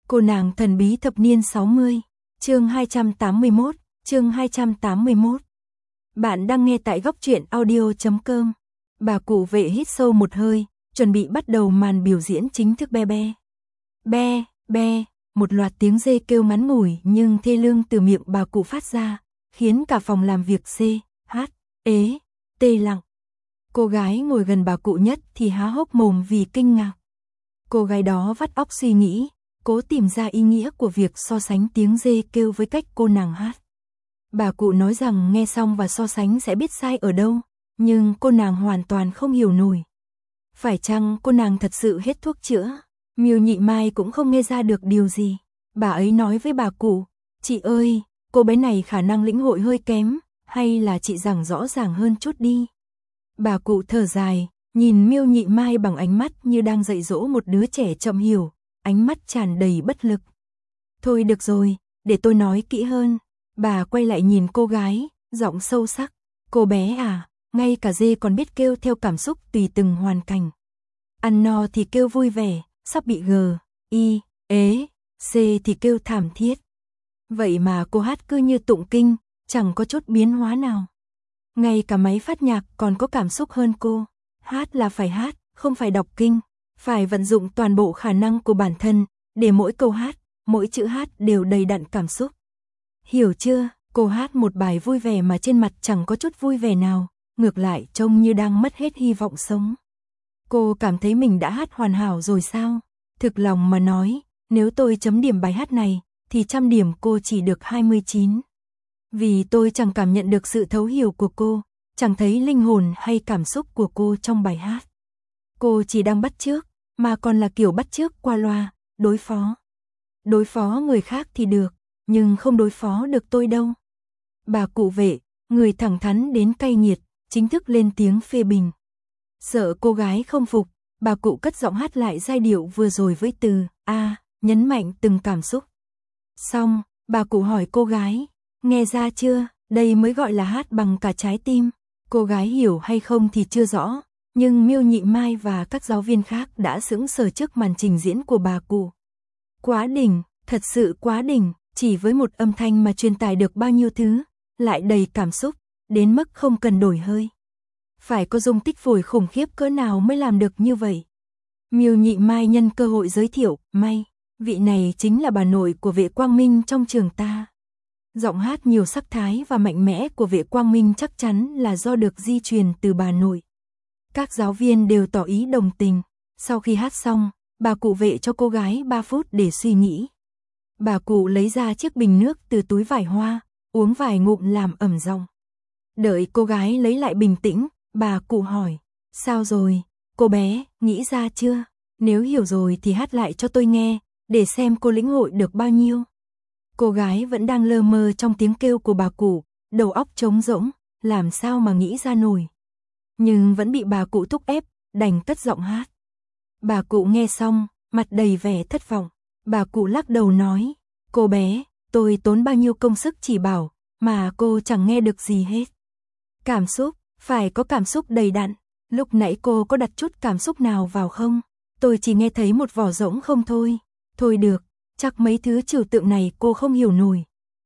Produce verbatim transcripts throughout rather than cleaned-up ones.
Cô nàng thần bí thập niên sáu mươi, chương hai trăm tám mươi mốt, chương hai trăm tám mươi mốt. Bạn đang nghe tại góc truyện audio chấm com. Bà cụ vệ hít sâu một hơi, chuẩn bị bắt đầu màn biểu diễn chính thức. Be be. Be, be, một loạt tiếng dê kêu ngắn ngủi nhưng thê lương từ miệng bà cụ phát ra, khiến cả phòng làm việc C, H, ế, tê lặng. Cô gái ngồi gần bà cụ nhất thì há hốc mồm vì kinh ngạc. Cô gái đó vắt óc suy nghĩ, cố tìm ra ý nghĩa của việc so sánh tiếng dê kêu với cách cô nàng hát. Bà cụ nói rằng nghe xong và so sánh sẽ biết sai ở đâu, nhưng cô nàng hoàn toàn không hiểu nổi. Phải chăng cô nàng thật sự hết thuốc chữa? Miêu Nhị Mai cũng không nghe ra được điều gì. Bà ấy nói với bà cụ, chị ơi, cô bé này khả năng lĩnh hội hơi kém, hay là chị giảng rõ ràng hơn chút đi. Bà cụ thở dài, nhìn Miêu Nhị Mai bằng ánh mắt như đang dạy dỗ một đứa trẻ chậm hiểu, ánh mắt tràn đầy bất lực. Thôi được rồi, để tôi nói kỹ hơn. Bà quay lại nhìn cô gái, giọng sâu sắc. Cô bé à, ngay cả dê còn biết kêu theo cảm xúc tùy từng hoàn cảnh. Ăn no thì kêu vui vẻ, sắp bị g, y, ế, c thì kêu thảm thiết. Vậy mà cô hát cứ như tụng kinh, chẳng có chút biến hóa nào. Ngay cả máy phát nhạc còn có cảm xúc hơn cô. Hát là phải hát, không phải đọc kinh. Phải vận dụng toàn bộ khả năng của bản thân, để mỗi câu hát, mỗi chữ hát đều đầy đặn cảm xúc. Hiểu chưa? Cô hát một bài vui vẻ mà trên mặt chẳng có chút vui vẻ nào, ngược lại trông như đang mất hết hy vọng sống. Cô cảm thấy mình đã hát hoàn hảo rồi sao? Thực lòng mà nói, nếu tôi chấm điểm bài hát này, thì trăm điểm cô chỉ được hai mươi chín. Vì tôi chẳng cảm nhận được sự thấu hiểu của cô, chẳng thấy linh hồn hay cảm xúc của cô trong bài hát. Cô chỉ đang bắt chước, mà còn là kiểu bắt chước qua loa, đối phó. Đối phó người khác thì được, nhưng không đối phó được tôi đâu. Bà cụ vệ, người thẳng thắn đến cay nghiệt, chính thức lên tiếng phê bình. Sợ cô gái không phục, bà cụ cất giọng hát lại giai điệu vừa rồi với từ A, nhấn mạnh từng cảm xúc. Xong, bà cụ hỏi cô gái, nghe ra chưa, đây mới gọi là hát bằng cả trái tim. Cô gái hiểu hay không thì chưa rõ, nhưng Miêu Nhị Mai và các giáo viên khác đã sững sờ trước màn trình diễn của bà cụ. Quá đỉnh, thật sự quá đỉnh, chỉ với một âm thanh mà truyền tải được bao nhiêu thứ, lại đầy cảm xúc, đến mức không cần đổi hơi. Phải có dung tích phổi khủng khiếp cỡ nào mới làm được như vậy. Miêu Nhị Mai nhân cơ hội giới thiệu, May, vị này chính là bà nội của Vệ Quang Minh trong trường ta. Giọng hát nhiều sắc thái và mạnh mẽ của Vệ Quang Minh chắc chắn là do được di truyền từ bà nội. Các giáo viên đều tỏ ý đồng tình. Sau khi hát xong, bà cụ vệ cho cô gái ba phút để suy nghĩ. Bà cụ lấy ra chiếc bình nước từ túi vải hoa, uống vài ngụm làm ẩm giọng. Đợi cô gái lấy lại bình tĩnh, bà cụ hỏi, sao rồi, cô bé, nghĩ ra chưa? Nếu hiểu rồi thì hát lại cho tôi nghe, để xem cô lĩnh hội được bao nhiêu. Cô gái vẫn đang lơ mơ trong tiếng kêu của bà cụ, đầu óc trống rỗng, làm sao mà nghĩ ra nổi. Nhưng vẫn bị bà cụ thúc ép, đành cất giọng hát. Bà cụ nghe xong, mặt đầy vẻ thất vọng. Bà cụ lắc đầu nói, cô bé, tôi tốn bao nhiêu công sức chỉ bảo, mà cô chẳng nghe được gì hết. Cảm xúc, phải có cảm xúc đầy đặn. Lúc nãy cô có đặt chút cảm xúc nào vào không? Tôi chỉ nghe thấy một vỏ rỗng không thôi. Thôi được, chắc mấy thứ trừu tượng này cô không hiểu nổi.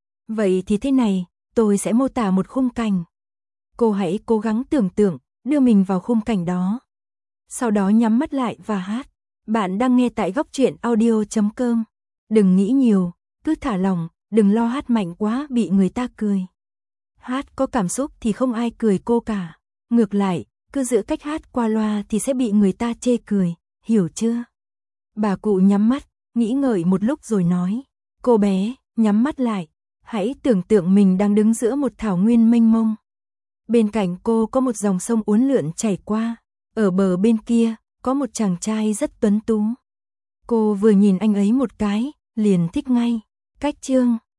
Vậy thì thế này, tôi sẽ mô tả một khung cảnh. Cô hãy cố gắng tưởng tượng, đưa mình vào khung cảnh đó. Sau đó nhắm mắt lại và hát. Bạn đang nghe tại góc truyện audio chấm com. Đừng nghĩ nhiều, cứ thả lỏng, đừng lo hát mạnh quá bị người ta cười. Hát có cảm xúc thì không ai cười cô cả. Ngược lại, cứ giữ cách hát qua loa thì sẽ bị người ta chê cười, hiểu chưa? Bà cụ nhắm mắt, nghĩ ngợi một lúc rồi nói, cô bé, nhắm mắt lại, hãy tưởng tượng mình đang đứng giữa một thảo nguyên mênh mông. Bên cạnh cô có một dòng sông uốn lượn chảy qua, ở bờ bên kia, có một chàng trai rất tuấn tú. Cô vừa nhìn anh ấy một cái, liền thích ngay. Cách chương,